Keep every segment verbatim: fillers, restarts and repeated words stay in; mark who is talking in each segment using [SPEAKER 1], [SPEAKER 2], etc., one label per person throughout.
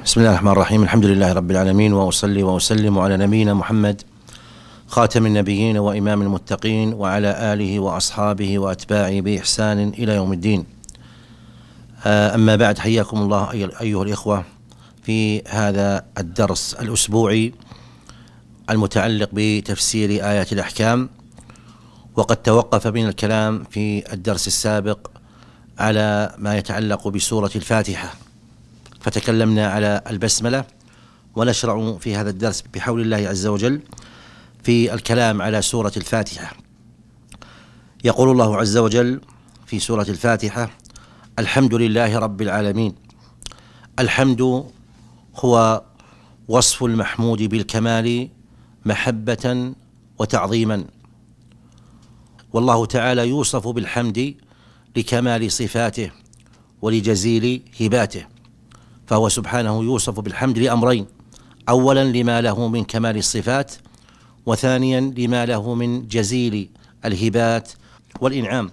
[SPEAKER 1] بسم الله الرحمن الرحيم. الحمد لله رب العالمين، وأصلي وأسلم على نبينا محمد خاتم النبيين وإمام المتقين، وعلى آله وأصحابه وأتباعه بإحسان إلى يوم الدين. أما بعد، حياكم الله أيها الإخوة في هذا الدرس الأسبوعي المتعلق بتفسير آيات الأحكام. وقد توقف بنا الكلام في الدرس السابق على ما يتعلق بسورة الفاتحة، فتكلمنا على البسملة، ونشرع في هذا الدرس بحول الله عز وجل في الكلام على سورة الفاتحة. يقول الله عز وجل في سورة الفاتحة: الحمد لله رب العالمين. الحمد هو وصف المحمود بالكمال محبة وتعظيما، والله تعالى يوصف بالحمد لكمال صفاته ولجزيل هباته، فهو سبحانه يوصف بالحمد لأمرين: أولا لما له من كمال الصفات، وثانيا لما له من جزيل الهبات والإنعام.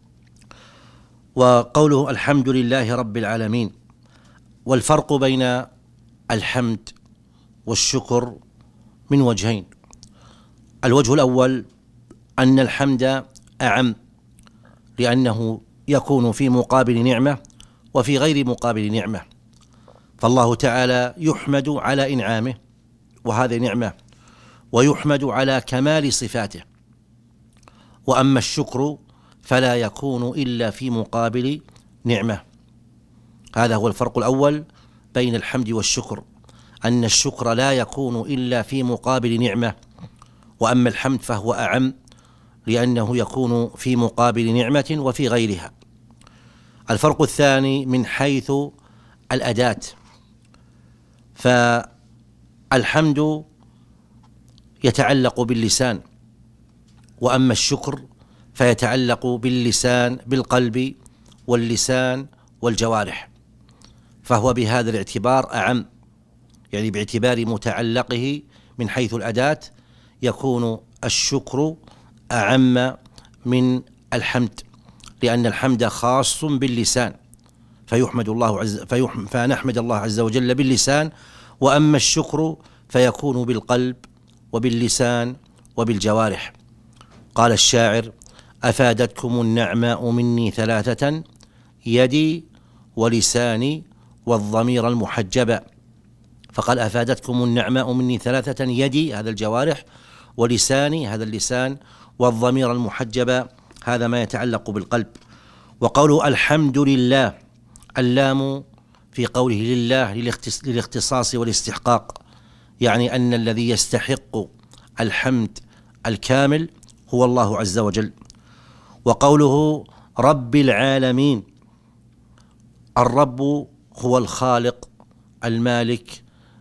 [SPEAKER 1] وقوله الحمد لله رب العالمين، والفرق بين الحمد والشكر من وجهين. الوجه الأول أن الحمد أعم، لأنه يكون في مقابل نعمة وفي غير مقابل نعمة، فالله تعالى يحمد على إنعامه وهذه نعمة، ويحمد على كمال صفاته. وأما الشكر فلا يكون إلا في مقابل نعمة. هذا هو الفرق الأول بين الحمد والشكر، أن الشكر لا يكون إلا في مقابل نعمة، وأما الحمد فهو أعم لأنه يكون في مقابل نعمة وفي غيرها. الفرق الثاني من حيث الأداة، فالحمد يتعلق باللسان، وأما الشكر فيتعلق باللسان بالقلب واللسان والجوارح، فهو بهذا الاعتبار أعم، يعني باعتبار متعلقه من حيث الأداة يكون الشكر أعم من الحمد، لأن الحمد خاص باللسان فيحمد الله عز فيحمد فنحمد الله عز وجل باللسان، وأما الشكر فيكون بالقلب وباللسان وبالجوارح. قال الشاعر: أفادتكم النعماء مني ثلاثة، يدي ولساني والضمير المحجبة. فقال أفادتكم النعماء مني ثلاثة، يدي هذا الجوارح، ولساني هذا اللسان، والضمير المحجبة هذا ما يتعلق بالقلب. وقوله الحمد لله، اللام في قوله لله للاختصاص والاستحقاق، يعني أن الذي يستحق الحمد الكامل هو الله عز وجل. وقوله رب العالمين، الرب هو الخالق المالك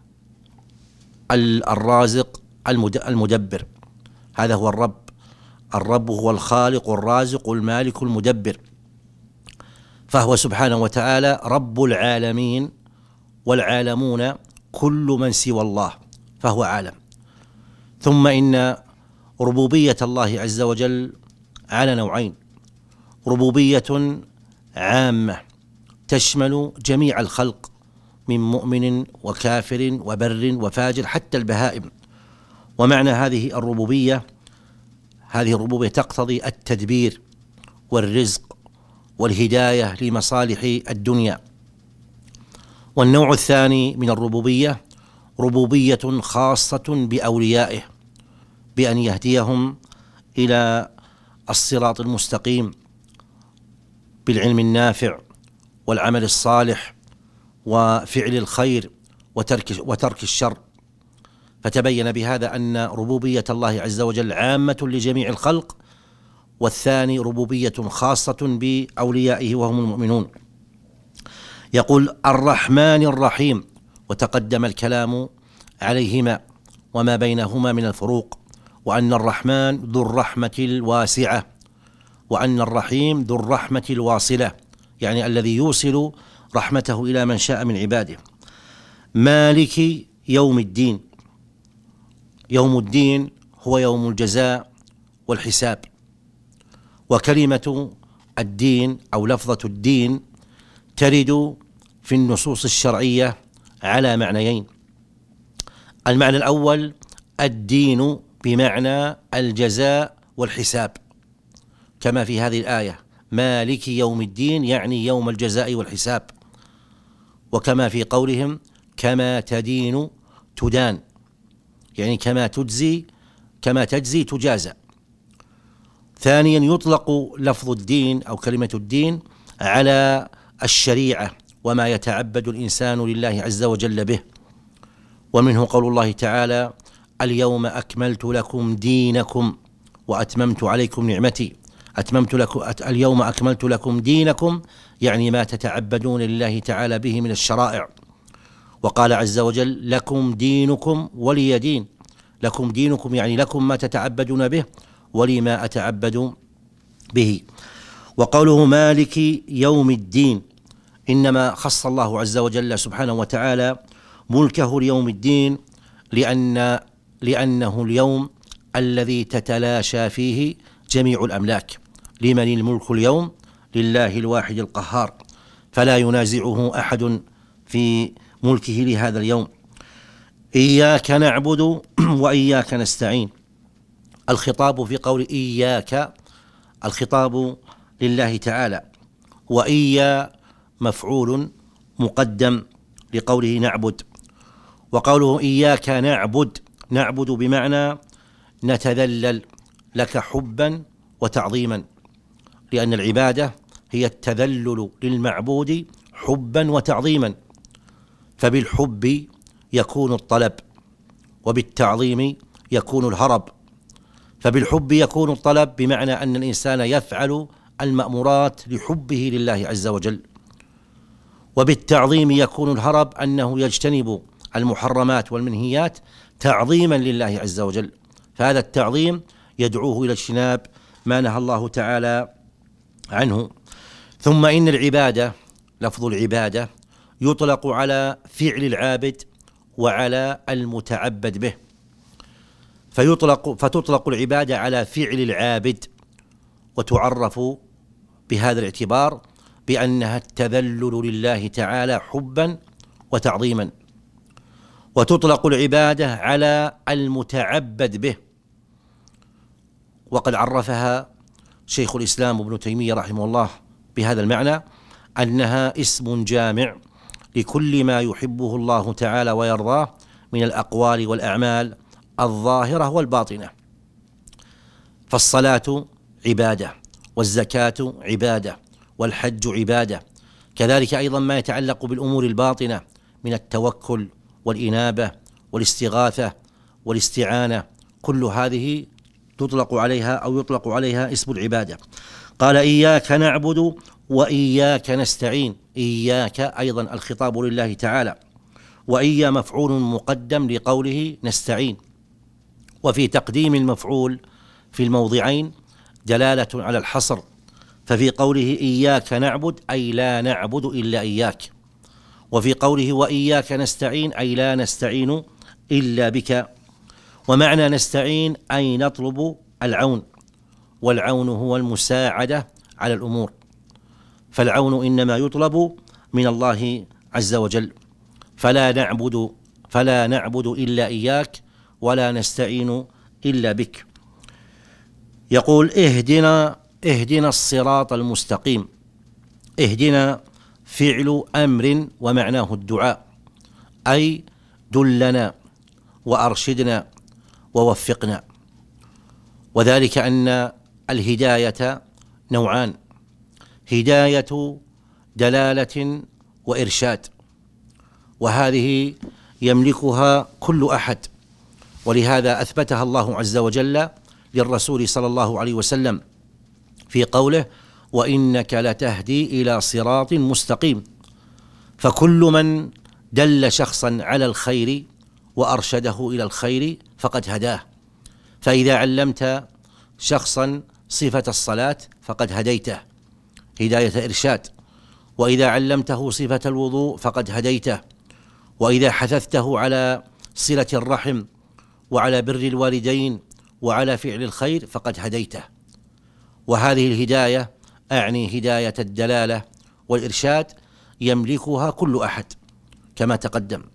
[SPEAKER 1] الرازق المدبر، هذا هو الرب. الرب هو الخالق الرازق المالك المدبر، فهو سبحانه وتعالى رب العالمين، والعالمون كل من سوى الله فهو عالم. ثم إن ربوبية الله عز وجل على نوعين: ربوبية عامة تشمل جميع الخلق من مؤمن وكافر وبر وفاجر حتى البهائم. ومعنى هذه الربوبية، هذه الربوبية تقتضي التدبير والرزق والهداية لمصالح الدنيا. والنوع الثاني من الربوبية ربوبية خاصة بأوليائه، بأن يهديهم إلى الصراط المستقيم بالعلم النافع والعمل الصالح وفعل الخير وترك وترك الشر. فتبين بهذا أن ربوبية الله عز وجل عامة لجميع الخلق، والثاني ربوبية خاصة بأوليائه وهم المؤمنون. يقول الرحمن الرحيم، وتقدم الكلام عليهما وما بينهما من الفروق، وأن الرحمن ذو الرحمة الواسعة، وأن الرحيم ذو الرحمة الواصلة، يعني الذي يوصل رحمته إلى من شاء من عباده. مالك يوم الدين، يوم الدين هو يوم الجزاء والحساب. وكلمة الدين أو لفظة الدين ترد في النصوص الشرعية على معنيين. المعنى الأول الدين بمعنى الجزاء والحساب، كما في هذه الآية مالك يوم الدين، يعني يوم الجزاء والحساب، وكما في قولهم كما تدين تدان، يعني كما تجزي كما تجزي تجازى. ثانيا يطلق لفظ الدين أو كلمة الدين على الشريعة وما يتعبد الإنسان لله عز وجل به، ومنه قول الله تعالى اليوم أكملت لكم دينكم وأتممت عليكم نعمتي. أتممت لكم اليوم أكملت لكم دينكم، يعني ما تتعبدون لله تعالى به من الشرائع. وقال عز وجل لكم دينكم ولي دين، لكم دينكم يعني لكم ما تتعبدون به ولي ما أتعبد به. وقوله مالك يوم الدين إنما خص الله عز وجل سبحانه وتعالى ملكه ليوم الدين لأن لأنه اليوم الذي تتلاشى فيه جميع الأملاك. لمن الملك اليوم؟ لله الواحد القهار، فلا ينازعه أحد في ملكه لهذا اليوم. إياك نعبد وإياك نستعين. الخطاب في قول إياك الخطاب لله تعالى، وإيا مفعول مقدم لقوله نعبد. وقوله إياك نعبد، نعبد بمعنى نتذلل لك حبا وتعظيما، لأن العبادة هي التذلل للمعبود حبا وتعظيما، فبالحب يكون الطلب وبالتعظيم يكون الهرب. فبالحب يكون الطلب بمعنى أن الإنسان يفعل المأمورات لحبه لله عز وجل، وبالتعظيم يكون الهرب أنه يجتنب المحرمات والمنهيات تعظيما لله عز وجل، فهذا التعظيم يدعوه إلى اجتناب ما نهى الله تعالى عنه. ثم إن العبادة، لفظ العبادة يطلق على فعل العابد وعلى المتعبد به، فيطلق فتطلق العبادة على فعل العابد، وتعرف بهذا الاعتبار بأنها التذلل لله تعالى حبا وتعظيما. وتطلق العبادة على المتعبد به، وقد عرفها شيخ الإسلام ابن تيمية رحمه الله بهذا المعنى أنها اسم جامع لكل ما يحبه الله تعالى ويرضاه من الأقوال والأعمال الظاهرة والباطنة. فالصلاة عبادة، والزكاة عبادة، والحج عبادة، كذلك أيضا ما يتعلق بالأمور الباطنة من التوكل والإنابة والاستغاثة والاستعانة، كل هذه تطلق عليها أو يطلق عليها اسم العبادة. قال إياك نعبد وإياك نستعين. إياك أيضا الخطاب لله تعالى، وإيا مفعول مقدم لقوله نستعين. وفي تقديم المفعول في الموضعين دلالة على الحصر، ففي قوله إياك نعبد أي لا نعبد إلا إياك، وفي قوله وإياك نستعين أي لا نستعين إلا بك. ومعنى نستعين أي نطلب العون، والعون هو المساعدة على الأمور، فالعون إنما يطلب من الله عز وجل، فلا نعبد فلا نعبد إلا إياك ولا نستعين إلا بك. يقول اهدنا اهدنا الصراط المستقيم. اهدنا فعل أمر ومعناه الدعاء، أي دلنا وأرشدنا ووفقنا. وذلك أن الهداية نوعان: هداية دلالة وإرشاد، وهذه يملكها كل أحد، ولهذا أثبتها الله عز وجل للرسول صلى الله عليه وسلم في قوله وإنك لتهدي إلى صراط مستقيم. فكل من دل شخصا على الخير وأرشده إلى الخير فقد هداه. فإذا علمت شخصا صفة الصلاة فقد هديته هداية إرشاد، وإذا علمته صفة الوضوء فقد هديته، وإذا حثثته على صلة الرحم وعلى بر الوالدين وعلى فعل الخير فقد هديته. وهذه الهداية أعني هداية الدلالة والإرشاد يملكها كل أحد كما تقدم.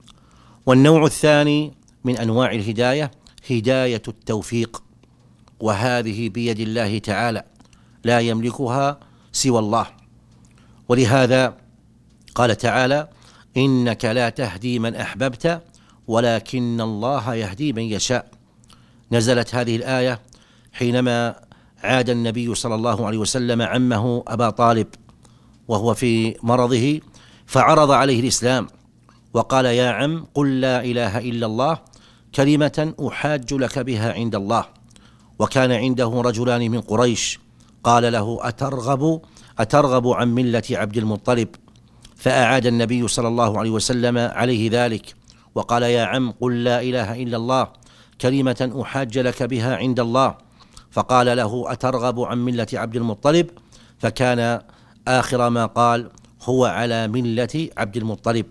[SPEAKER 1] والنوع الثاني من أنواع الهداية هداية التوفيق، وهذه بيد الله تعالى لا يملكها سوى الله. ولهذا قال تعالى: إنك لا تهدي من أحببت ولكن الله يهدي من يشاء. نزلت هذه الآية حينما عاد النبي صلى الله عليه وسلم عمه أبا طالب وهو في مرضه، فعرض عليه الإسلام وقال: يا عم، قل لا إله إلا الله كلمة أحاج لك بها عند الله. وكان عنده رجلان من قريش، قال له: أترغب أترغب عن ملة عبد المطلب؟ فأعاد النبي صلى الله عليه وسلم عليه ذلك وقال: يا عم، قل لا إله إلا الله كلمة أحاج لك بها عند الله. فقال له: أترغب عن ملة عبد المطلب؟ فكان آخر ما قال: هو على ملة عبد المطلب.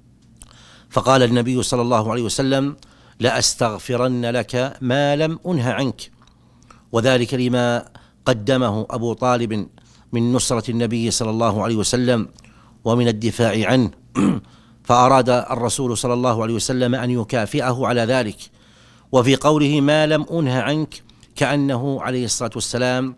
[SPEAKER 1] فقال النبي صلى الله عليه وسلم: لأستغفرن لك ما لم أنه عنك. وذلك لما قدمه أبو طالب من نصرة النبي صلى الله عليه وسلم ومن الدفاع عنه، فأراد الرسول صلى الله عليه وسلم أن يكافئه على ذلك. وفي قوله ما لم أنه عنك كأنه عليه الصلاة والسلام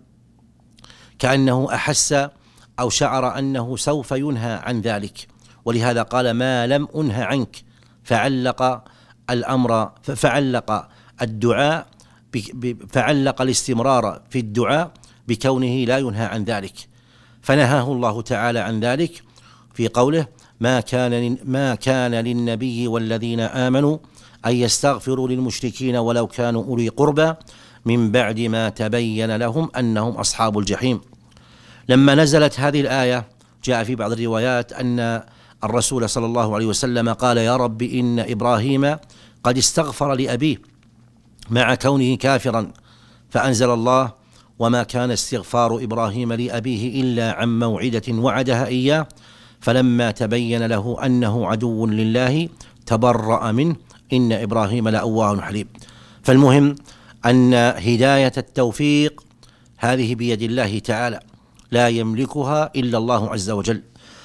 [SPEAKER 1] كأنه أحس أو شعر أنه سوف ينهى عن ذلك، ولهذا قال ما لم أنه عنك، فعلق الأمر فعلق الدعاء فعلق الاستمرار في الدعاء بكونه لا ينهى عن ذلك، فنهاه الله تعالى عن ذلك في قوله: ما كان ما كان للنبي والذين آمنوا أن يستغفروا للمشركين ولو كانوا أولي قربى من بعد ما تبين لهم أنهم أصحاب الجحيم. لما نزلت هذه الآية جاء في بعض الروايات أن الرسول صلى الله عليه وسلم قال: يا رب، إن إبراهيم قد استغفر لأبيه مع كونه كافرا، فأنزل الله: وما كان استغفار إبراهيم لأبيه إلا عن موعدة وعدها إياه فلما تبين له أنه عدو لله تبرأ منه إن إبراهيم لأواه حليم. فالمهم أن هداية التوفيق هذه بيد الله تعالى لا يملكها إلا الله عز وجل.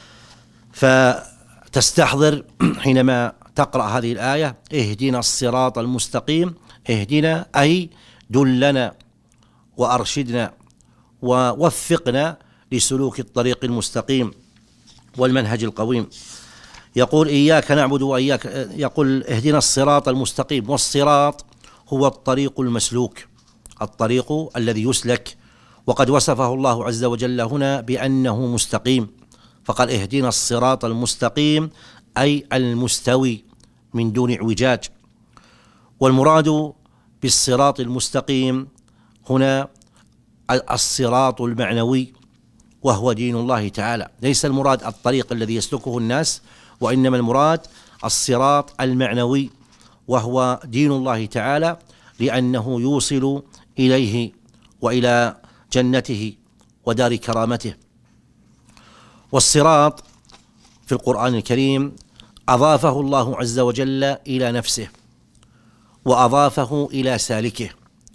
[SPEAKER 1] فتستحضر حينما تقرأ هذه الآية: اهدنا الصراط المستقيم. اهدنا أي دلنا وأرشدنا ووفقنا لسلوك الطريق المستقيم والمنهج القويم. يقول: إياك نعبد وإياك، يقول: اهدنا الصراط المستقيم. والصراط هو الطريق المسلوك، الطريق الذي يسلك، وقد وصفه الله عز وجل هنا بأنه مستقيم، فقال: اهدنا الصراط المستقيم أي المستوي من دون اعوجاج. والمراد بالصراط المستقيم هنا الصراط المعنوي، وهو دين الله تعالى. ليس المراد الطريق الذي يسلكه الناس، وإنما المراد الصراط المعنوي وهو دين الله تعالى، لأنه يوصل إليه وإلى جنته ودار كرامته. والصراط في القرآن الكريم أضافه الله عز وجل إلى نفسه وأضافه إلى سالكه،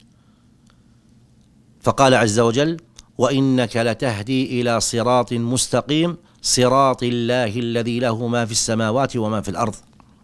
[SPEAKER 1] فقال عز وجل: وإنك لتهدي إلى صراط مستقيم صراط الله الذي له ما في السماوات وما في الأرض.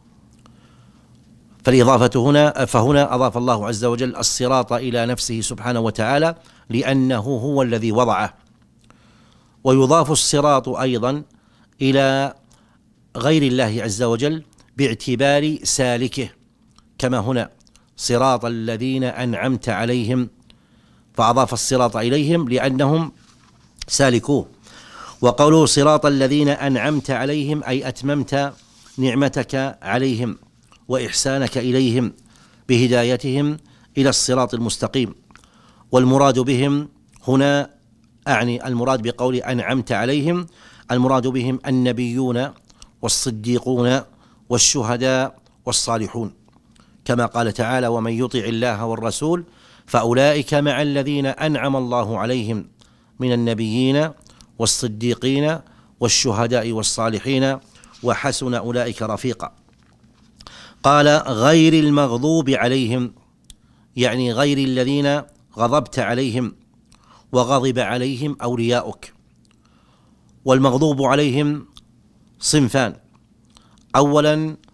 [SPEAKER 1] فالإضافة هنا فهنا أضاف الله عز وجل الصراط إلى نفسه سبحانه وتعالى لأنه هو الذي وضعه. ويضاف الصراط أيضا إلى غير الله عز وجل باعتبار سالكه، كما هنا: صراط الذين أنعمت عليهم، فأضاف الصراط إليهم لأنهم سالكوه. وقوله صراط الذين أنعمت عليهم أي أتممت نعمتك عليهم وإحسانك إليهم بهدايتهم إلى الصراط المستقيم. والمراد بهم هنا، أعني المراد بقول أنعمت عليهم، المراد بهم النبيون والصديقون والشهداء والصالحون، كما قال تعالى: ومن يطع الله والرسول فأولئك مع الذين أنعم الله عليهم من النبيين والصديقين والشهداء والصالحين وحسن أولئك رفيقا. قال: غير المغضوب عليهم، يعني غير الذين غضبت عليهم وغضب عليهم أولياؤك. والمغضوب عليهم صنفان: أولا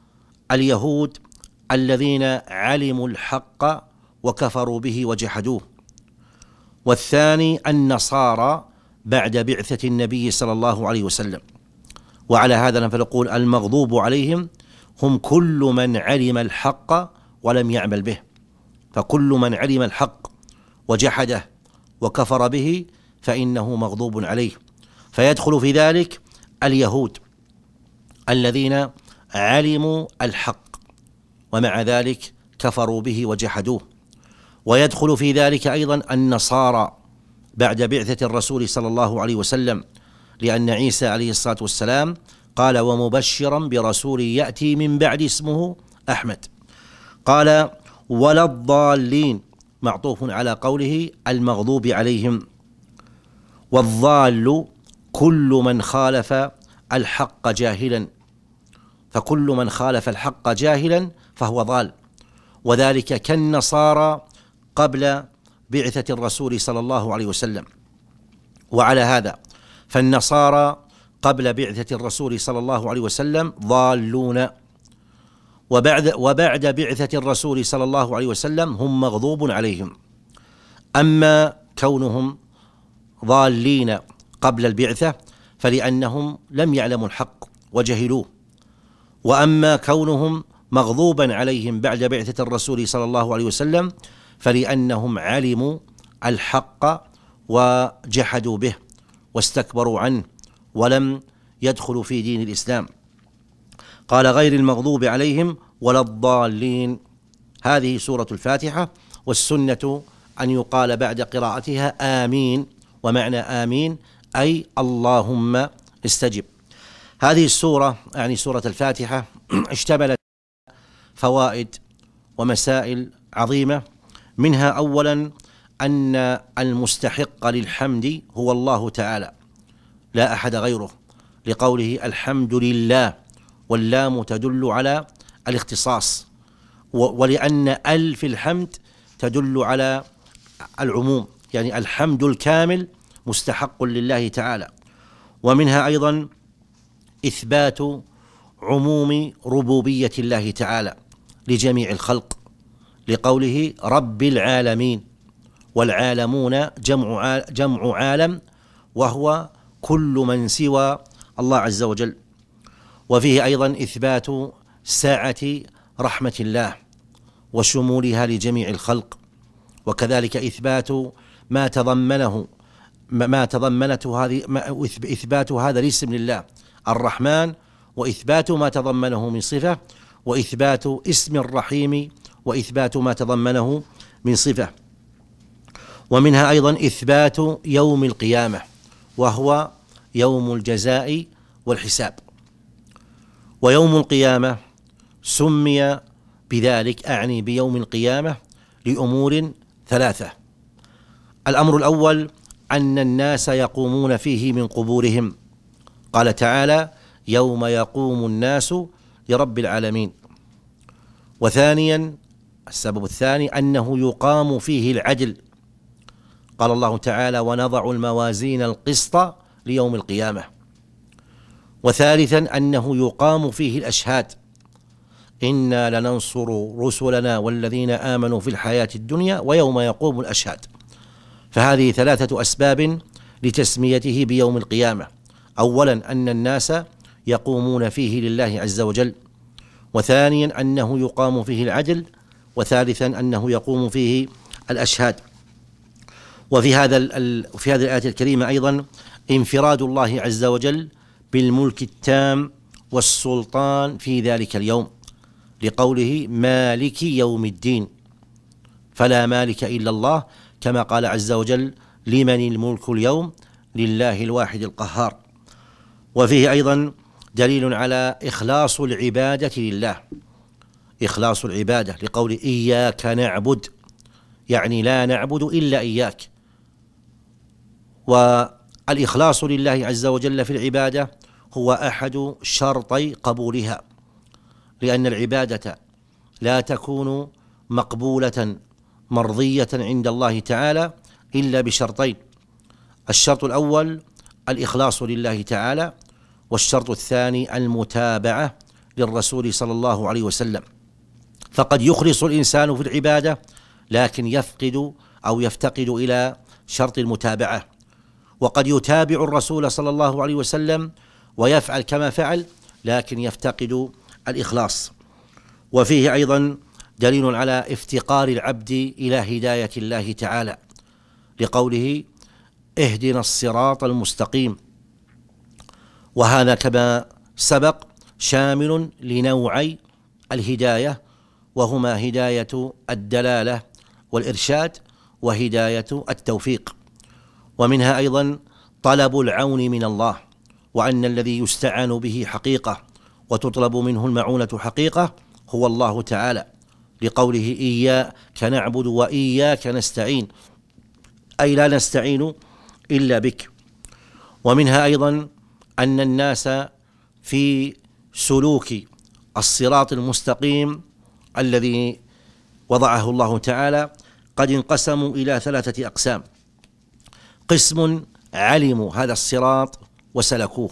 [SPEAKER 1] اليهود الذين علموا الحق وكفروا به وجحدوه، والثاني النصارى بعد بعثة النبي صلى الله عليه وسلم. وعلى هذا فنقول المغضوب عليهم هم كل من علم الحق ولم يعمل به، فكل من علم الحق وجحده وكفر به فإنه مغضوب عليه، فيدخل في ذلك اليهود الذين علموا الحق ومع ذلك كفروا به وجحدوه، ويدخل في ذلك أيضا النصارى بعد بعثة الرسول صلى الله عليه وسلم، لأن عيسى عليه الصلاة والسلام قال ومبشرا برسول يأتي من بعد اسمه أحمد. قال ولا الضالين معطوف على قوله المغضوب عليهم، والضال كل من خالف الحق جاهلا، فكل من خالف الحق جاهلا فهو ضال، وذلك كالنصارى قبل بعثة الرسول صلى الله عليه وسلم. وعلى هذا فالنصارى قبل بعثة الرسول صلى الله عليه وسلم ضالون، وبعد وبعد بعثة الرسول صلى الله عليه وسلم هم مغضوب عليهم. أما كونهم ضالين قبل البعثة فلأنهم لم يعلموا الحق وجهلوه، وأما كونهم مغضوبا عليهم بعد بعثة الرسول صلى الله عليه وسلم فلأنهم علموا الحق وجحدوا به واستكبروا عنه ولم يدخلوا في دين الإسلام. قال غير المغضوب عليهم ولا الضالين. هذه سورة الفاتحة، والسنة أن يقال بعد قراءتها آمين، ومعنى آمين أي اللهم استجب. هذه السورة يعني سورة الفاتحة اشتملت فوائد ومسائل عظيمة، منها أولا أن المستحق للحمد هو الله تعالى لا أحد غيره، لقوله الحمد لله، واللام تدل على الاختصاص، ولأن ال في الحمد تدل على العموم، يعني الحمد الكامل مستحق لله تعالى. ومنها أيضا إثبات عموم ربوبية الله تعالى لجميع الخلق، لقوله رب العالمين، والعالمون جمع جمع عالم، وهو كل من سوى الله عز وجل. وفيه أيضا إثبات سعة رحمة الله وشمولها لجميع الخلق، وكذلك إثبات ما تضمنه ما تضمنته هذه إثبات هذا الاسم لله الرحمن، وإثبات ما تضمنه من صفة، وإثبات اسم الرحيم، وإثبات ما تضمنه من صفة. ومنها أيضا إثبات يوم القيامة، وهو يوم الجزاء والحساب. ويوم القيامة سمي بذلك، أعني بيوم القيامة، لأمور ثلاثة. الأمر الأول أن الناس يقومون فيه من قبورهم، قال تعالى يوم يقوم الناس لرب العالمين. وثانيا السبب الثاني أنه يقام فيه العدل، قال الله تعالى ونضع الموازين القسط ليوم القيامة. وثالثا أنه يقام فيه الأشهاد، إنا لننصر رسلنا والذين آمنوا في الحياة الدنيا ويوم يقوم الأشهاد. فهذه ثلاثة أسباب لتسميته بيوم القيامة: أولا أن الناس يقومون فيه لله عز وجل، وثانيا أنه يقام فيه العدل، وثالثا أنه يقوم فيه الأشهاد. وفي هذا في هذه الآية الكريمة أيضا انفراد الله عز وجل بالملك التام والسلطان في ذلك اليوم، لقوله مالك يوم الدين، فلا مالك إلا الله، كما قال عز وجل لمن الملك اليوم لله الواحد القهار. وفيه أيضا دليل على إخلاص العبادة لله، إخلاص العبادة، لقول إياك نعبد، يعني لا نعبد إلا إياك. والإخلاص لله عز وجل في العبادة هو أحد شرطي قبولها، لأن العبادة لا تكون مقبولة مرضية عند الله تعالى إلا بشرطين: الشرط الأول الإخلاص لله تعالى، والشرط الثاني المتابعة للرسول صلى الله عليه وسلم. فقد يخلص الإنسان في العبادة لكن يفقد أو يفتقد إلى شرط المتابعة، وقد يتابع الرسول صلى الله عليه وسلم ويفعل كما فعل لكن يفتقد الإخلاص. وفيه أيضا دليل على افتقار العبد إلى هداية الله تعالى لقوله اهدنا الصراط المستقيم، وهذا كما سبق شامل لنوعي الهداية، وهما هداية الدلالة والإرشاد وهداية التوفيق. ومنها أيضا طلب العون من الله، وأن الذي يستعان به حقيقة وتطلب منه المعونة حقيقة هو الله تعالى لقوله إياك نعبد وإياك نستعين، أي لا نستعين إلا بك. ومنها أيضا أن الناس في سلوك الصراط المستقيم الذي وضعه الله تعالى قد انقسموا إلى ثلاثة أقسام: قسم علموا هذا الصراط وسلكوه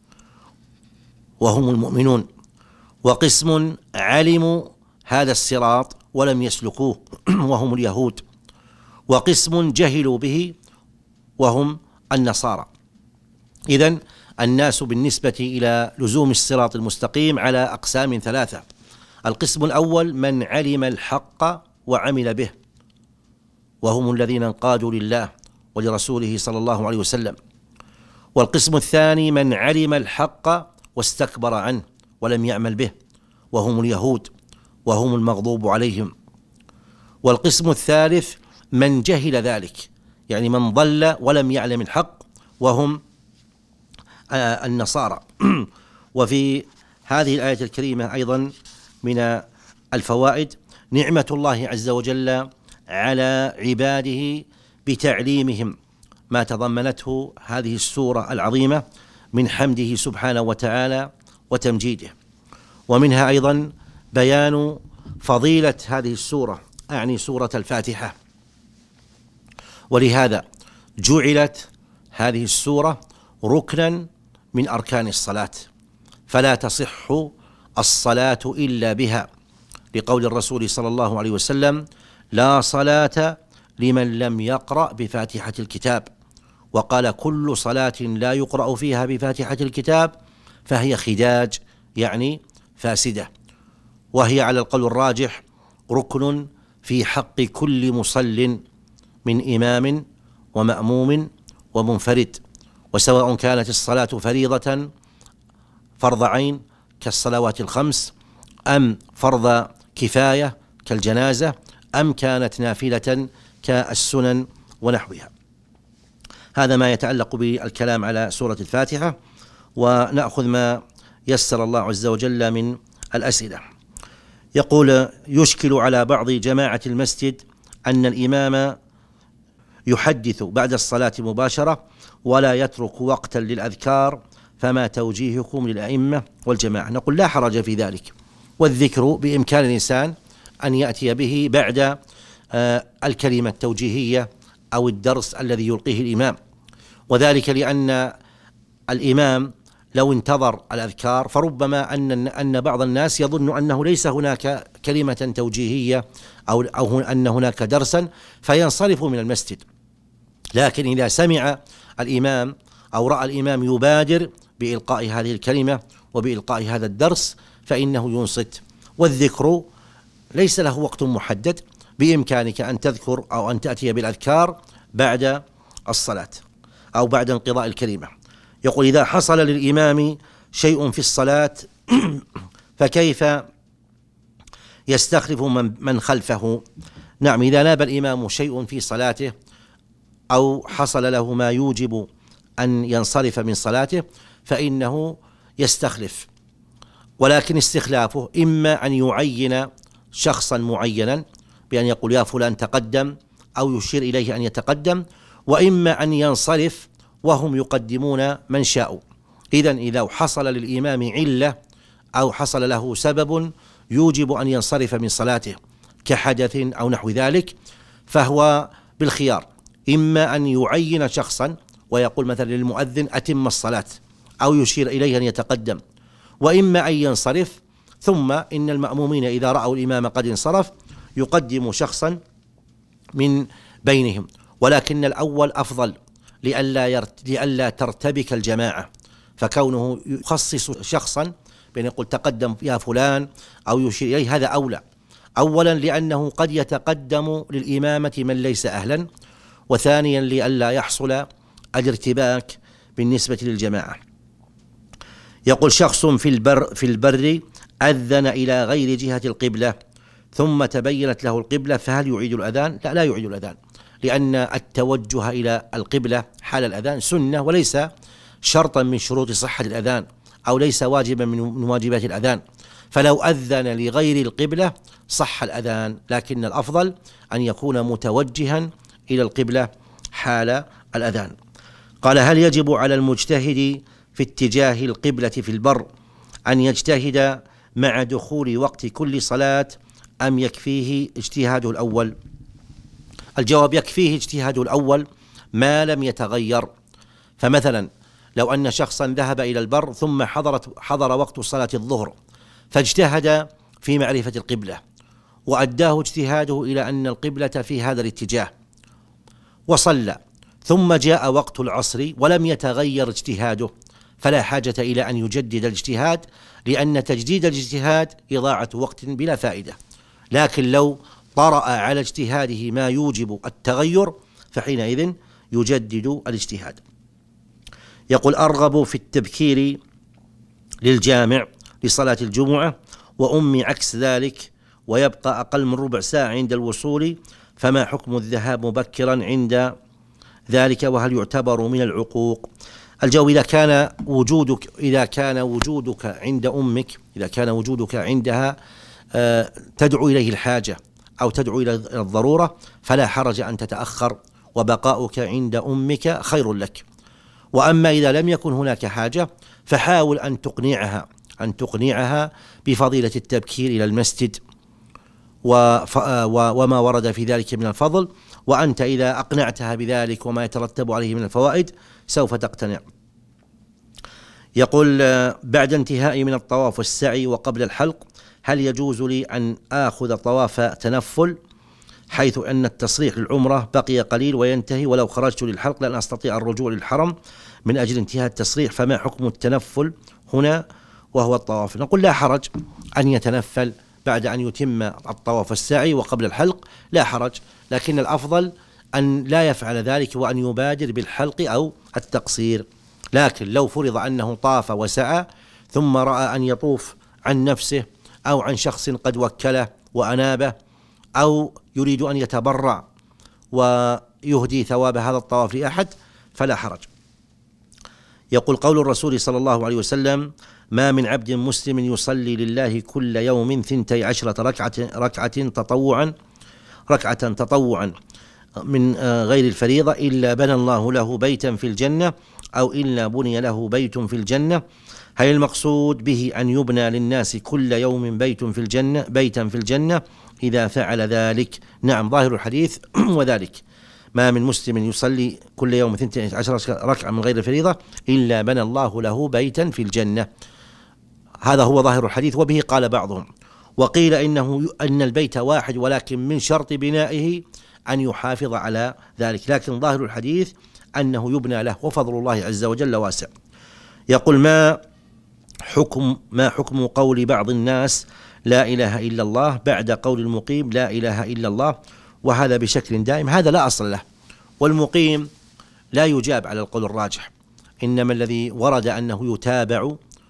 [SPEAKER 1] وهم المؤمنون، وقسم علموا هذا الصراط ولم يسلكوه وهم اليهود، وقسم جهلوا به وهم النصارى. إذن الناس بالنسبة إلى لزوم الصراط المستقيم على أقسام ثلاثة: القسم الأول من علم الحق وعمل به، وهم الذين انقادوا لله ولرسوله صلى الله عليه وسلم. والقسم الثاني من علم الحق واستكبر عنه ولم يعمل به، وهم اليهود وهم المغضوب عليهم. والقسم الثالث من جهل ذلك، يعني من ضل ولم يعلم الحق، وهم النصارى. وفي هذه الآية الكريمة أيضا من الفوائد نعمة الله عز وجل على عباده بتعليمهم ما تضمنته هذه السورة العظيمة من حمده سبحانه وتعالى وتمجيده. ومنها أيضا بيان فضيلة هذه السورة، أعني سورة الفاتحة، ولهذا جعلت هذه السورة ركنا من أركان الصلاة، فلا تصح الصلاة إلا بها، لقول الرسول صلى الله عليه وسلم: لا صلاة لمن لم يقرأ بفاتحة الكتاب. وقال: كل صلاة لا يقرأ فيها بفاتحة الكتاب فهي خداج، يعني فاسدة، وهي على القول الراجح ركن في حق كل مصل من إمام ومأموم ومنفرد، وسواء كانت الصلاة فريضة فرض عين كالصلوات الخمس، أم فرض كفاية كالجنازة، أم كانت نافلة كالسنن ونحوها. هذا ما يتعلق بالكلام على سورة الفاتحة، ونأخذ ما يسر الله عز وجل من الأسئلة. يقول: يشكل على بعض جماعة المسجد أن الإمام يحدث بعد الصلاة مباشرة ولا يترك وقتا للأذكار، فما توجيهكم للأئمة والجماعة؟ نقول: لا حرج في ذلك، والذكر بإمكان الإنسان أن يأتي به بعد الكلمة التوجيهية أو الدرس الذي يلقيه الإمام، وذلك لأن الإمام لو انتظر الأذكار فربما أن أن بعض الناس يظن أنه ليس هناك كلمة توجيهية أو أو أن هناك درسا فينصرف من المسجد. لكن إذا سمع الإمام أو رأى الإمام يبادر بإلقاء هذه الكلمة وبإلقاء هذا الدرس فإنه ينصت. والذكر ليس له وقت محدد، بإمكانك أن تذكر أو أن تأتي بالأذكار بعد الصلاة أو بعد انقضاء الكلمة. يقول: إذا حصل للإمام شيء في الصلاة فكيف يستخلف من خلفه؟ نعم، إذا ناب الإمام شيء في صلاته أو حصل له ما يوجب أن ينصرف من صلاته فإنه يستخلف، ولكن استخلافه إما أن يعين شخصا معينا بأن يقول: يا فلان تقدم، أو يشير إليه أن يتقدم، وإما أن ينصرف وهم يقدمون من شاءوا. إذن إذا حصل للإمام علة أو حصل له سبب يوجب أن ينصرف من صلاته كحدث أو نحو ذلك فهو بالخيار، إما أن يعين شخصا ويقول مثلا للمؤذن: أتم الصلاة، أو يشير إليه أن يتقدم، وإما أن ينصرف ثم إن المأمومين إذا رأوا الإمام قد انصرف يقدم شخصا من بينهم، ولكن الأول أفضل لئلا يرت... لئلا ترتبك الجماعة، فكونه يخصص شخصا بأن يقول تقدم يا فلان أو يشير إليه هذا أولى، أولا لأنه قد يتقدم للإمامة من ليس أهلا، وثانيا لئلا يحصل الارتباك بالنسبة للجماعة. يقول شخص في البر في البر أذن إلى غير جهة القبلة ثم تبينت له القبلة، فهل يعيد الأذان؟ لا لا يعيد الأذان، لأن التوجه إلى القبلة حال الأذان سنة وليس شرطا من شروط صحة الأذان، أو ليس واجبا من واجبات الأذان، فلو أذن لغير القبلة صح الأذان، لكن الأفضل أن يكون متوجها إلى القبلة حال الأذان. قال هل يجب على المجتهد في اتجاه القبلة في البر أن يجتهد مع دخول وقت كل صلاة أم يكفيه اجتهاده الأول؟ الجواب يكفيه اجتهاده الأول ما لم يتغير. فمثلا لو أن شخصا ذهب إلى البر ثم حضرت حضر وقت صلاة الظهر فاجتهد في معرفة القبلة وأداه اجتهاده إلى أن القبلة في هذا الاتجاه وصلى، ثم جاء وقت العصر ولم يتغير اجتهاده، فلا حاجة إلى أن يجدد الاجتهاد، لأن تجديد الاجتهاد إضاعة وقت بلا فائدة. لكن لو طرأ على اجتهاده ما يوجب التغير فحينئذ يجدد الاجتهاد. يقول أرغب في التبكير للجامع لصلاة الجمعة وأمي عكس ذلك ويبقى أقل من ربع ساعة عند الوصول، فما حكم الذهاب مبكرا عند ذلك وهل يعتبر من العقوق؟ الجواب إذا كان وجودك إذا كان وجودك عند أمك إذا كان وجودك عندها آه تدعو إليه الحاجة أو تدعو إلى الضرورة فلا حرج أن تتأخر، وبقاؤك عند أمك خير لك. وأما إذا لم يكن هناك حاجة فحاول أن تقنعها أن تقنعها بفضيلة التبكير إلى المسجد وما ورد في ذلك من الفضل، وأنت إذا أقنعتها بذلك وما يترتب عليه من الفوائد سوف تقتنع. يقول بعد انتهائي من الطواف والسعي وقبل الحلق هل يجوز لي أن آخذ طواف تنفل، حيث أن التصريح للعمرة بقي قليل وينتهي، ولو خرجت للحلق لن أستطيع الرجوع للحرم من أجل انتهاء التصريح، فما حكم التنفل هنا وهو الطواف؟ نقول لا حرج أن يتنفل بعد أن يتم الطواف والسعي وقبل الحلق، لا حرج، لكن الأفضل أن لا يفعل ذلك وأن يبادر بالحلق أو التقصير. لكن لو فرض أنه طاف وسعى ثم رأى أن يطوف عن نفسه أو عن شخص قد وكله وأنابه، أو يريد أن يتبرع ويهدي ثواب هذا الطواف لأحد فلا حرج. يقول قول الرسول صلى الله عليه وسلم ما من عبد مسلم يصلي لله كل يوم ثنتي عشرة ركعة ركعة تطوعا ركعة تطوعا من غير الفريضة إلا بنى الله له بيتا في الجنة أو إلا بني له بيت في الجنة. هل المقصود به أن يبنى للناس كل يوم بيت في الجنة بيتا في الجنة إذا فعل ذلك؟ نعم، ظاهر الحديث وذلك ما من مسلم يصلي كل يوم ثنتي عشرة ركعة من غير الفريضة إلا بنى الله له بيتا في الجنة، هذا هو ظاهر الحديث، وبه قال بعضهم. وقيل إنه أن البيت واحد ولكن من شرط بنائه أن يحافظ على ذلك، لكن ظاهر الحديث أنه يبنى له، وفضل الله عز وجل واسع. يقول ما حكم ما حكم قول بعض الناس لا إله إلا الله بعد قول المقيم لا إله إلا الله، وهذا بشكل دائم؟ هذا لا أصل له، والمقيم لا يجاب على القول الراجح، إنما الذي ورد أنه يتابع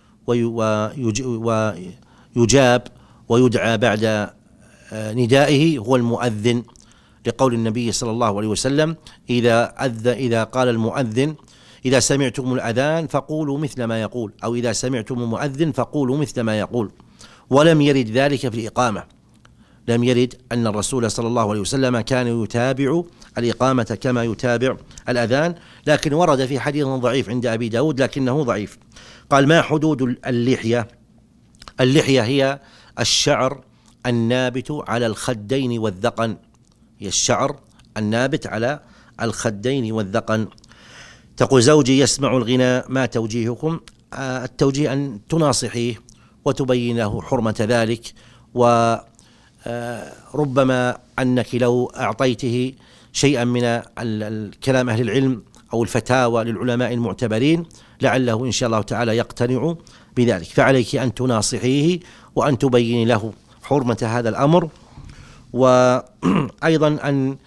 [SPEAKER 1] ويجاب ويدعى بعد ندائه هو المؤذن، لقول النبي صلى الله عليه وسلم إذا أذ إذا قال المؤذن إذا سمعتم الأذان فقولوا مثل ما يقول، أو إذا سمعتم المؤذن فقولوا مثل ما يقول. ولم يرد ذلك في الإقامة، لم يرد أن الرسول صلى الله عليه وسلم كان يتابع الإقامة كما يتابع الأذان، لكن ورد في حديث ضعيف عند أبي داود لكنه ضعيف. قال ما حدود اللحية؟ اللحية هي الشعر النابت على الخدين والذقن، هي الشعر النابت على الخدين والذقن. تقول زوجي يسمع الغناء ما توجيهكم؟ آه التوجيه أن تناصحيه وتبين له حرمة ذلك. وربما أنك لو أعطيته شيئا من الكلام أهل العلم أو الفتاوى للعلماء المعتبرين لعله إن شاء الله تعالى يقتنع بذلك، فعليك أن تناصحيه وأن تبين له حرمة هذا الأمر، وأيضا أن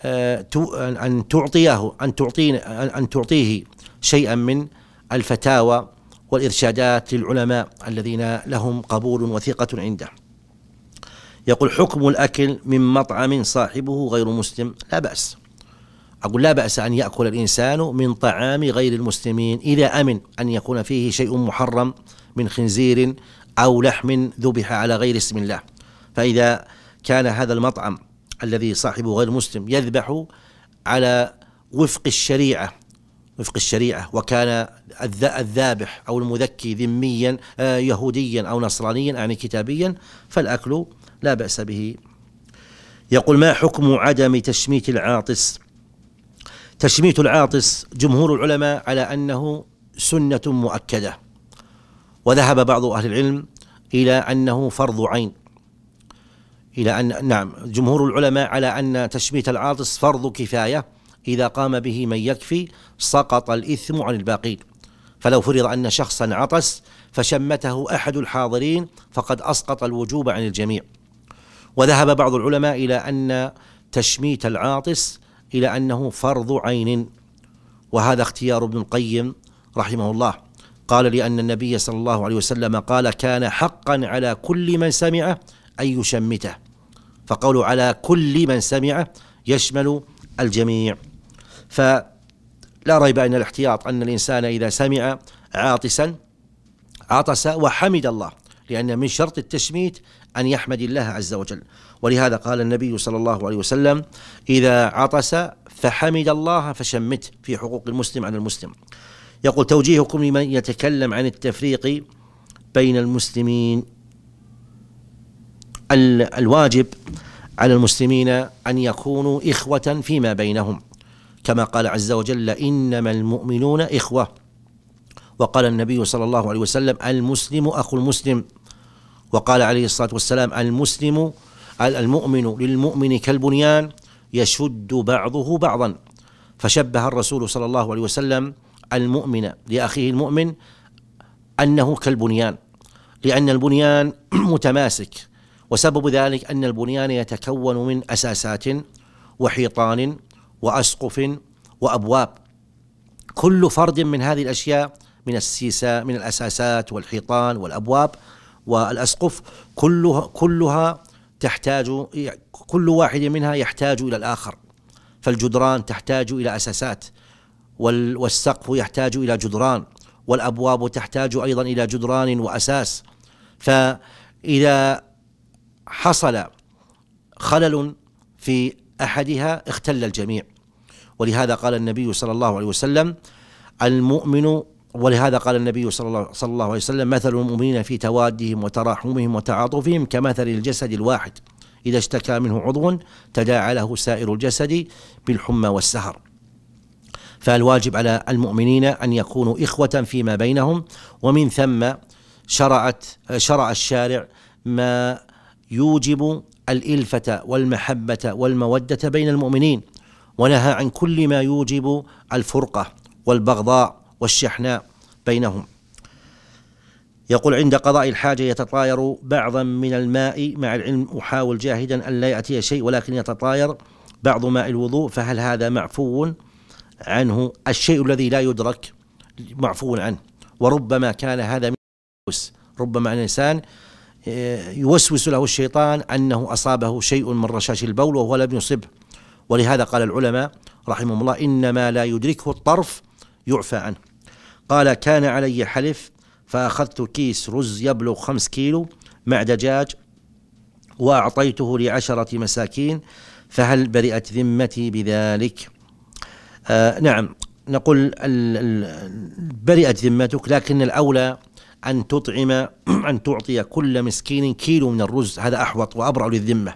[SPEAKER 1] أن تعطيه أن تعطيه أن تعطيه شيئا من الفتاوى والإرشادات للعلماء الذين لهم قبول وثقة عنده. يقول: حكم الأكل من مطعم صاحبه غير مسلم. لا بأس، أقول لا بأس أن يأكل الإنسان من طعام غير المسلمين إذا أمن أن يكون فيه شيء محرم من خنزير أو لحم ذبح على غير اسم الله. فإذا كان هذا المطعم الذي صاحبه غير مسلم يذبح على وفق الشريعة وفق الشريعة وكان الذابح أو المذكي ذميا يهوديا أو نصرانيا يعني كتابيا، فالأكل لا بأس به. يقول: ما حكم عدم تشميت العاطس؟ تشميت العاطس جمهور العلماء على أنه سنة مؤكدة، وذهب بعض أهل العلم إلى أنه فرض عين، إلى أن نعم جمهور العلماء على أن تشميت العاطس فرض كفاية، إذا قام به من يكفي سقط الإثم عن الباقين. فلو فرض أن شخصا عطس فشمته أحد الحاضرين فقد أسقط الوجوب عن الجميع. وذهب بعض العلماء إلى أن تشميت العاطس إلى أنه فرض عين، وهذا اختيار ابن القيم رحمه الله. قال: لأن النبي صلى الله عليه وسلم قال: كان حقا على كل من سمعه أن يشمته. فقوله على كل من سمعه يشمل الجميع. فلا ريب أن الاحتياط أن الإنسان إذا سمع عاطسا عطس وحمد الله، لأن من شرط التشميت أن يحمد الله عز وجل. ولهذا قال النبي صلى الله عليه وسلم: إذا عطس فحمد الله فشمته، في حقوق المسلم على المسلم. يقول: توجيهكم لمن يتكلم عن التفريق بين المسلمين. الواجب على المسلمين أن يكونوا إخوة فيما بينهم، كما قال عز وجل: إنما المؤمنون إخوة. وقال النبي صلى الله عليه وسلم: المسلم أخو المسلم. وقال عليه الصلاة والسلام: المسلم المؤمن للمؤمن كالبنيان يشد بعضه بعضا. فشبه الرسول صلى الله عليه وسلم المؤمن لأخيه المؤمن أنه كالبنيان، لأن البنيان متماسك، وسبب ذلك أن البنيان يتكون من أساسات وحيطان وأسقف وأبواب. كل فرد من هذه الأشياء من السيساء من الأساسات والحيطان والأبواب والأسقف كلها كلها تحتاج، كل واحد منها يحتاج إلى الآخر. فالجدران تحتاج إلى أساسات، والسقف يحتاج إلى جدران، والأبواب تحتاج أيضا إلى جدران وأساس. فإذا حصل خلل في أحدها اختل الجميع. ولهذا قال النبي صلى الله عليه وسلم: المؤمن ولهذا قال النبي صلى الله, صلى الله عليه وسلم: مثل المؤمنين في توادهم وتراحمهم وتعاطفهم كمثل الجسد الواحد إذا اشتكى منه عضو تداعى له سائر الجسد بالحمى والسهر. فالواجب على المؤمنين أن يكونوا إخوة فيما بينهم، ومن ثم شرعت شرع الشارع ما يوجب الإلفة والمحبة والمودة بين المؤمنين، ونهى عن كل ما يوجب الفرقة والبغضاء والشحناء بينهم. يقول: عند قضاء الحاجة يتطاير بعضا من الماء، مع العلم أحاول جاهدا أن لا يأتي شيء ولكن يتطاير بعض ماء الوضوء، فهل هذا معفو عنه؟ الشيء الذي لا يدرك معفو عنه، وربما كان هذا من الوسوس، ربما الإنسان يوسوس له الشيطان أنه أصابه شيء من رشاش البول وهو لم يصبه. ولهذا قال العلماء رحمهم الله: إنما لا يدركه الطرف يعفى عنه. قال: كان علي حلف فأخذت كيس رز يبلغ خمس كيلو مع دجاج وأعطيته لعشرة مساكين، فهل برئت ذمتي بذلك؟ آه نعم، نقول برئت ذمتك، لكن الأولى أن تطعم أن تعطي كل مسكين كيلو من الرز، هذا أحوط وأبرأ للذمة،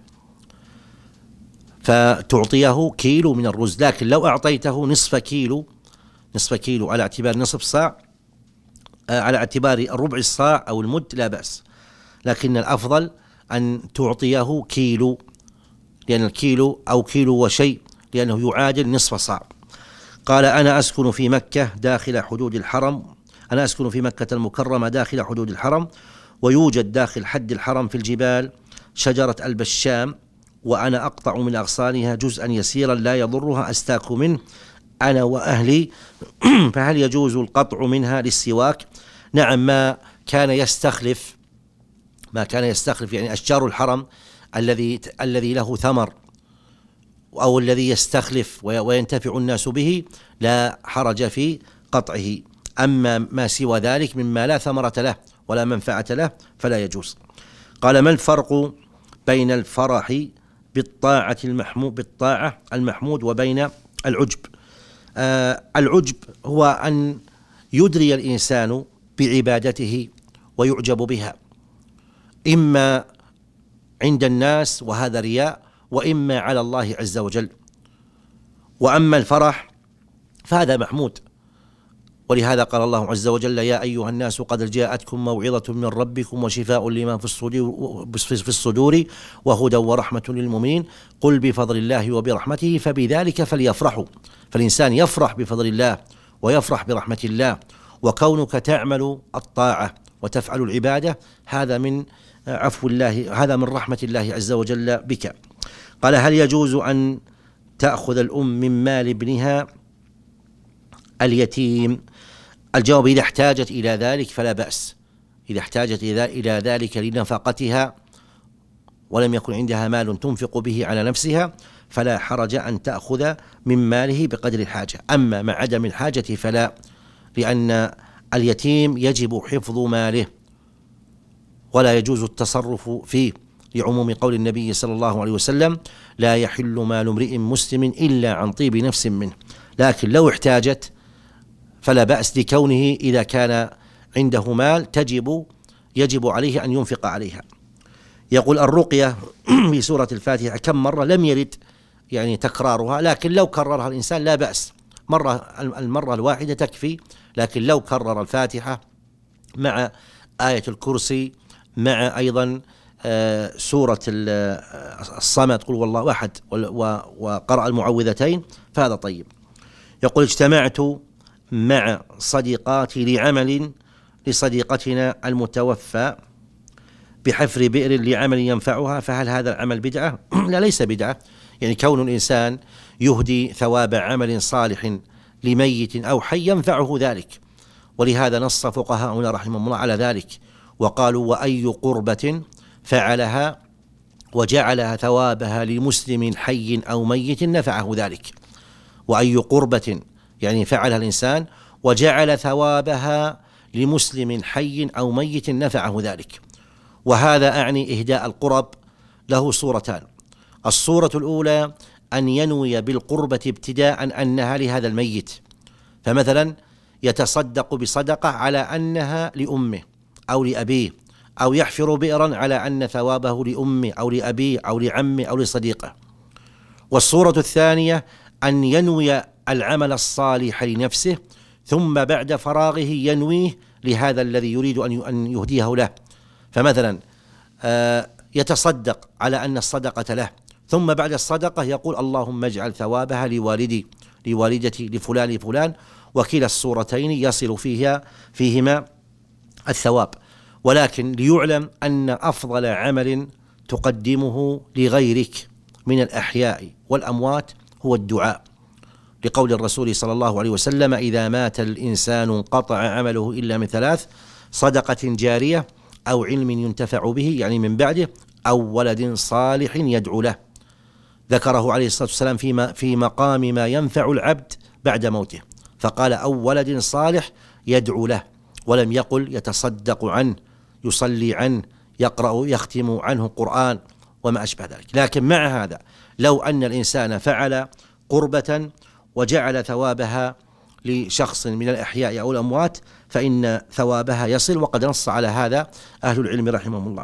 [SPEAKER 1] فتعطيه كيلو من الرز. لكن لو أعطيته نصف كيلو نصف كيلو على اعتبار نصف صاع، على اعتبار ربع الصاع أو المد لا بأس. لكن الأفضل أن تعطيه كيلو، لأن الكيلو أو كيلو وشيء لأنه يعادل نصف صاع. قال أنا أسكن في مكة داخل حدود الحرم، أنا أسكن في مكة المكرمة داخل حدود الحرم، ويوجد داخل حد الحرم في الجبال شجرة البشام، وأنا أقطع من أغصانها جزءا يسيرا لا يضرها أستاك منه أنا وأهلي، فهل يجوز القطع منها للسواك؟ نعم، ما كان يستخلف ما كان يستخلف يعني أشجار الحرم الذي الذي له ثمر أو الذي يستخلف وينتفع الناس به لا حرج في قطعه. أما ما سوى ذلك مما لا ثمرة له ولا منفعة له فلا يجوز. قال ما الفرق بين الفرح بالطاعة المحمود بالطاعة المحمود وبين العجب؟ آه العجب هو أن يدري الإنسان بعبادته ويعجب بها، إما عند الناس وهذا رياء، وإما على الله عز وجل. وأما الفرح فهذا محمود، ولهذا قال الله عز وجل يا أيها الناس قد جاءتكم موعظة من ربكم وشفاء لما في الصدور وهدى ورحمة للمؤمنين قل بفضل الله وبرحمته فبذلك فليفرحوا. فالإنسان يفرح بفضل الله ويفرح برحمة الله، وكونك تعمل الطاعة وتفعل العبادة هذا من عفو الله، هذا من رحمة الله عز وجل بك. قال هل يجوز أن تأخذ الأم من مال ابنها اليتيم؟ الجواب إذا احتاجت إلى ذلك فلا بأس، إذا احتاجت إلى ذلك لنفقتها ولم يكن عندها مال تنفق به على نفسها فلا حرج أن تأخذ من ماله بقدر الحاجة. أما مع عدم الحاجة فلا، لأن اليتيم يجب حفظ ماله ولا يجوز التصرف فيه، لعموم قول النبي صلى الله عليه وسلم لا يحل مال امرئ مسلم إلا عن طيب نفس منه. لكن لو احتاجت فلا بأس، لكونه إذا كان عنده مال تجب يجب عليه أن ينفق عليها. يقول الرقية في سورة الفاتحة كم مرة؟ لم يرد يعني تكرارها، لكن لو كررها الإنسان لا بأس، مرة المرة الواحدة تكفي، لكن لو كرر الفاتحة مع آية الكرسي مع أيضا آه سورة الصمد قل والله أحد وقرأ المعوذتين فهذا طيب. يقول اجتمعت مع صديقاتي لعمل لصديقتنا المتوفى بحفر بئر لعمل ينفعها، فهل هذا العمل بدعة؟ لا، ليس بدعة، يعني كون الإنسان يهدي ثواب عمل صالح لميت أو حي ينفعه ذلك، ولهذا نص فقهاؤنا رحمهم الله على ذلك وقالوا وأي قربة فعلها وجعلها ثوابها لمسلم حي أو ميت نفعه ذلك. وأي قربة يعني فعلها الإنسان وجعل ثوابها لمسلم حي أو ميت نفعه ذلك. وهذا أعني إهداء القرب له صورتان، الصورة الأولى أن ينوي بالقربة ابتداء أنها لهذا الميت، فمثلا يتصدق بصدقة على أنها لأمه أو لأبيه، أو يحفر بئرا على أن ثوابه لأمه أو لأبيه أو لعمه أو لصديقه. والصورة الثانية أن ينوي العمل الصالح لنفسه ثم بعد فراغه ينويه لهذا الذي يريد أن يهديه له، فمثلا يتصدق على أن الصدقة له، ثم بعد الصدقة يقول اللهم اجعل ثوابها لوالدي لوالدتي لفلان فلان، وكلا الصورتين يصل فيها فيهما الثواب. ولكن ليعلم أن أفضل عمل تقدمه لغيرك من الأحياء والأموات هو الدعاء، لقول الرسول صلى الله عليه وسلم إذا مات الإنسان انقطع عمله إلا من ثلاث: صدقة جارية أو علم ينتفع به يعني من بعده أو ولد صالح يدعو له. ذكره عليه الصلاة والسلام في في مقام ما ينفع العبد بعد موته، فقال أو ولد صالح يدعو له، ولم يقل يتصدق عنه يصلي عنه يقرأ يختم عنه قرآن وما أشبه ذلك. لكن مع هذا لو أن الإنسان فعل قربة وجعل ثوابها لشخص من الأحياء أو الأموات فإن ثوابها يصل، وقد نص على هذا أهل العلم رحمهم الله.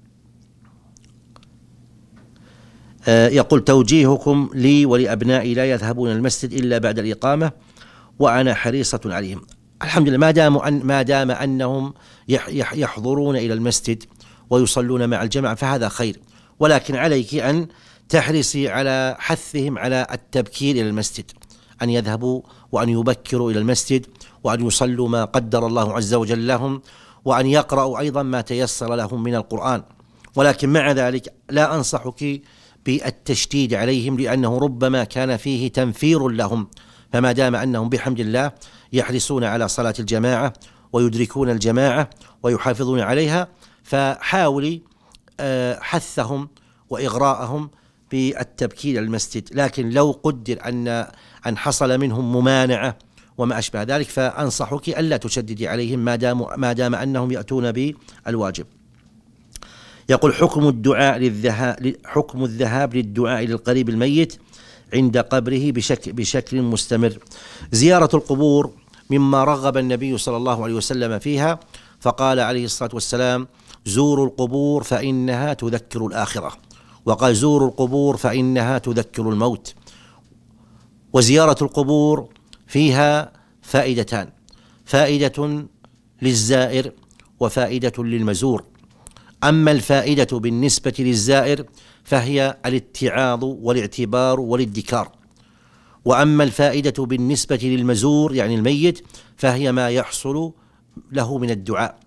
[SPEAKER 1] يقول توجيهكم لي ولأبنائي لا يذهبون المسجد إلا بعد الإقامة وأنا حريصة عليهم. الحمد لله، ما دام أن ما دام أنهم يحضرون إلى المسجد ويصلون مع الجماعة فهذا خير، ولكن عليك أن تحرصي على حثهم على التبكير إلى المسجد، أن يذهبوا وأن يبكروا إلى المسجد وأن يصلوا ما قدر الله عز وجل لهم، وأن يقرأوا أيضا ما تيسر لهم من القرآن. ولكن مع ذلك لا أنصحك بالتشديد عليهم، لأنه ربما كان فيه تنفير لهم، فما دام أنهم بحمد الله يحرصون على صلاة الجماعة ويدركون الجماعة ويحافظون عليها، فحاولي حثهم وإغراءهم بالتبكير على المسجد. لكن لو قدر أن أن حصل منهم ممانعة وما أشبه ذلك فأنصحك ألا تشددي عليهم ما دام ما دام أنهم يأتون بالواجب. يقول حكم الدعاء للذهاب حكم الذهاب للدعاء للقريب الميت عند قبره بشكل بشكل مستمر. زيارة القبور مما رغب النبي صلى الله عليه وسلم فيها، فقال عليه الصلاة والسلام: زوروا القبور فإنها تذكر الآخرة، وقال: زوروا القبور فإنها تذكر الموت. وزيارة القبور فيها فائدتان: فائدة للزائر وفائدة للمزور. أما الفائدة بالنسبة للزائر فهي الاتعاظ والاعتبار والادكار، وأما الفائدة بالنسبة للمزور يعني الميت فهي ما يحصل له من الدعاء.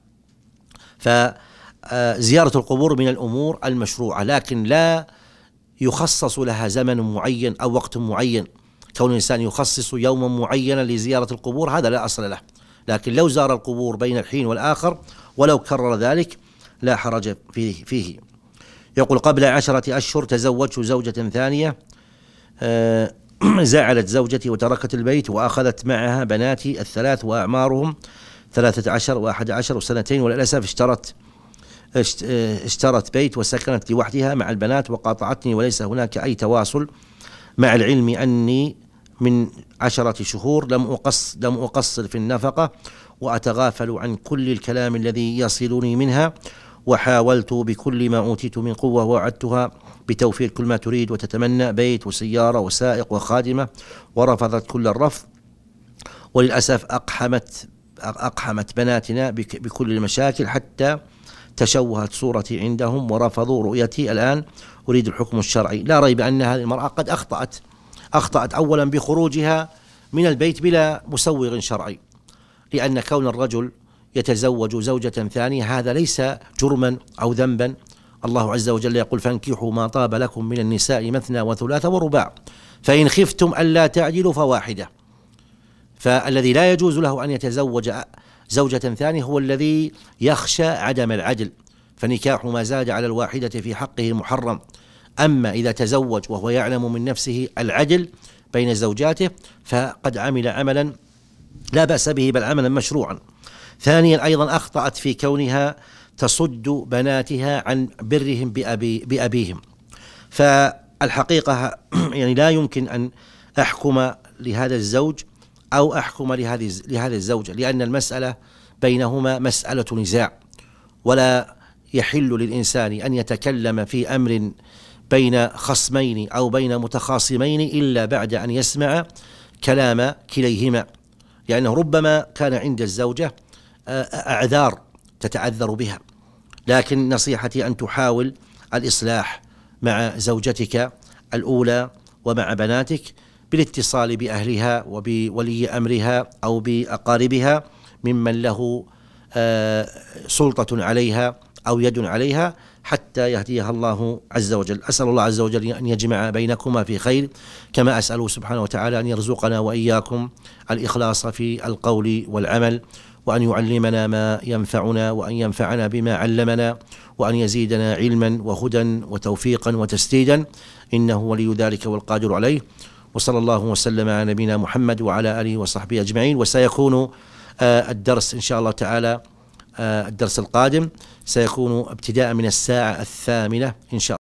[SPEAKER 1] فزيارة القبور من الأمور المشروعة، لكن لا يخصص لها زمن معين أو وقت معين. كون الإنسان يخصص يوما معينا لزيارة القبور هذا لا أصل له، لكن لو زار القبور بين الحين والآخر ولو كرر ذلك لا حرج فيه, فيه. يقول: قبل عشرة أشهر تزوجت زوجة ثانية، آه زعلت زوجتي وتركت البيت وأخذت معها بناتي الثلاث وأعمارهم ثلاثة عشر وأحد عشر وسنتين، وللأسف اشترت اشترت بيت وسكنت لوحدها مع البنات وقاطعتني وليس هناك أي تواصل، مع العلم أني من عشرة شهور لم أقص لم أقصر في النفقة وأتغافل عن كل الكلام الذي يصلني منها، وحاولت بكل ما أوتيت من قوة ووعدتها بتوفير كل ما تريد وتتمنى، بيت وسيارة وسائق وخادمة، ورفضت كل الرفض. وللأسف أقحمت أقحمت بناتنا بكل المشاكل حتى تشوهت صورتي عندهم ورفضوا رؤيتي. الآن أريد الحكم الشرعي. لا ريب أن هذه المرأة قد أخطأت أخطأت أولا بخروجها من البيت بلا مسوغ شرعي، لأن كون الرجل يتزوج زوجة ثانية هذا ليس جرما أو ذنبا. الله عز وجل يقول: فانكحوا ما طاب لكم من النساء مثنى وثلاث ورباع فإن خفتم ألا تعدلوا فواحدة. فالذي لا يجوز له أن يتزوج زوجة ثانية هو الذي يخشى عدم العدل، فنكاح ما زاد على الواحدة في حقه محرم. أما إذا تزوج وهو يعلم من نفسه العدل بين زوجاته فقد عمل عملا لا بأس به بل عملا مشروعا. ثانيا أيضا أخطأت في كونها تصد بناتها عن برهم بأبي بأبيهم. فالحقيقة يعني لا يمكن أن أحكم لهذا الزوج أو أحكم لهذه لهذه الزوجة، لأن المسألة بينهما مسألة نزاع، ولا يحل للإنسان أن يتكلم في أمر بين خصمين أو بين متخاصمين إلا بعد أن يسمع كلام كليهما، لأنه ربما كان عند الزوجة أعذار تتعذر بها. لكن نصيحتي أن تحاول الإصلاح مع زوجتك الأولى ومع بناتك بالاتصال بأهلها وبولي أمرها أو بأقاربها ممن له سلطة عليها أو يد عليها حتى يهديها الله عز وجل. أسأل الله عز وجل أن يجمع بينكما في خير، كما أسأله سبحانه وتعالى أن يرزقنا وإياكم الإخلاص في القول والعمل، وأن يعلمنا ما ينفعنا، وأن ينفعنا بما علمنا، وأن يزيدنا علما وهدى وتوفيقا وتسديدا، إنه ولي ذلك والقادر عليه. وصلى الله وسلم على نبينا محمد وعلى آله وصحبه أجمعين. وسيكون الدرس إن شاء الله تعالى الدرس القادم سيكون ابتداء من الساعة الثامنة إن شاء الله.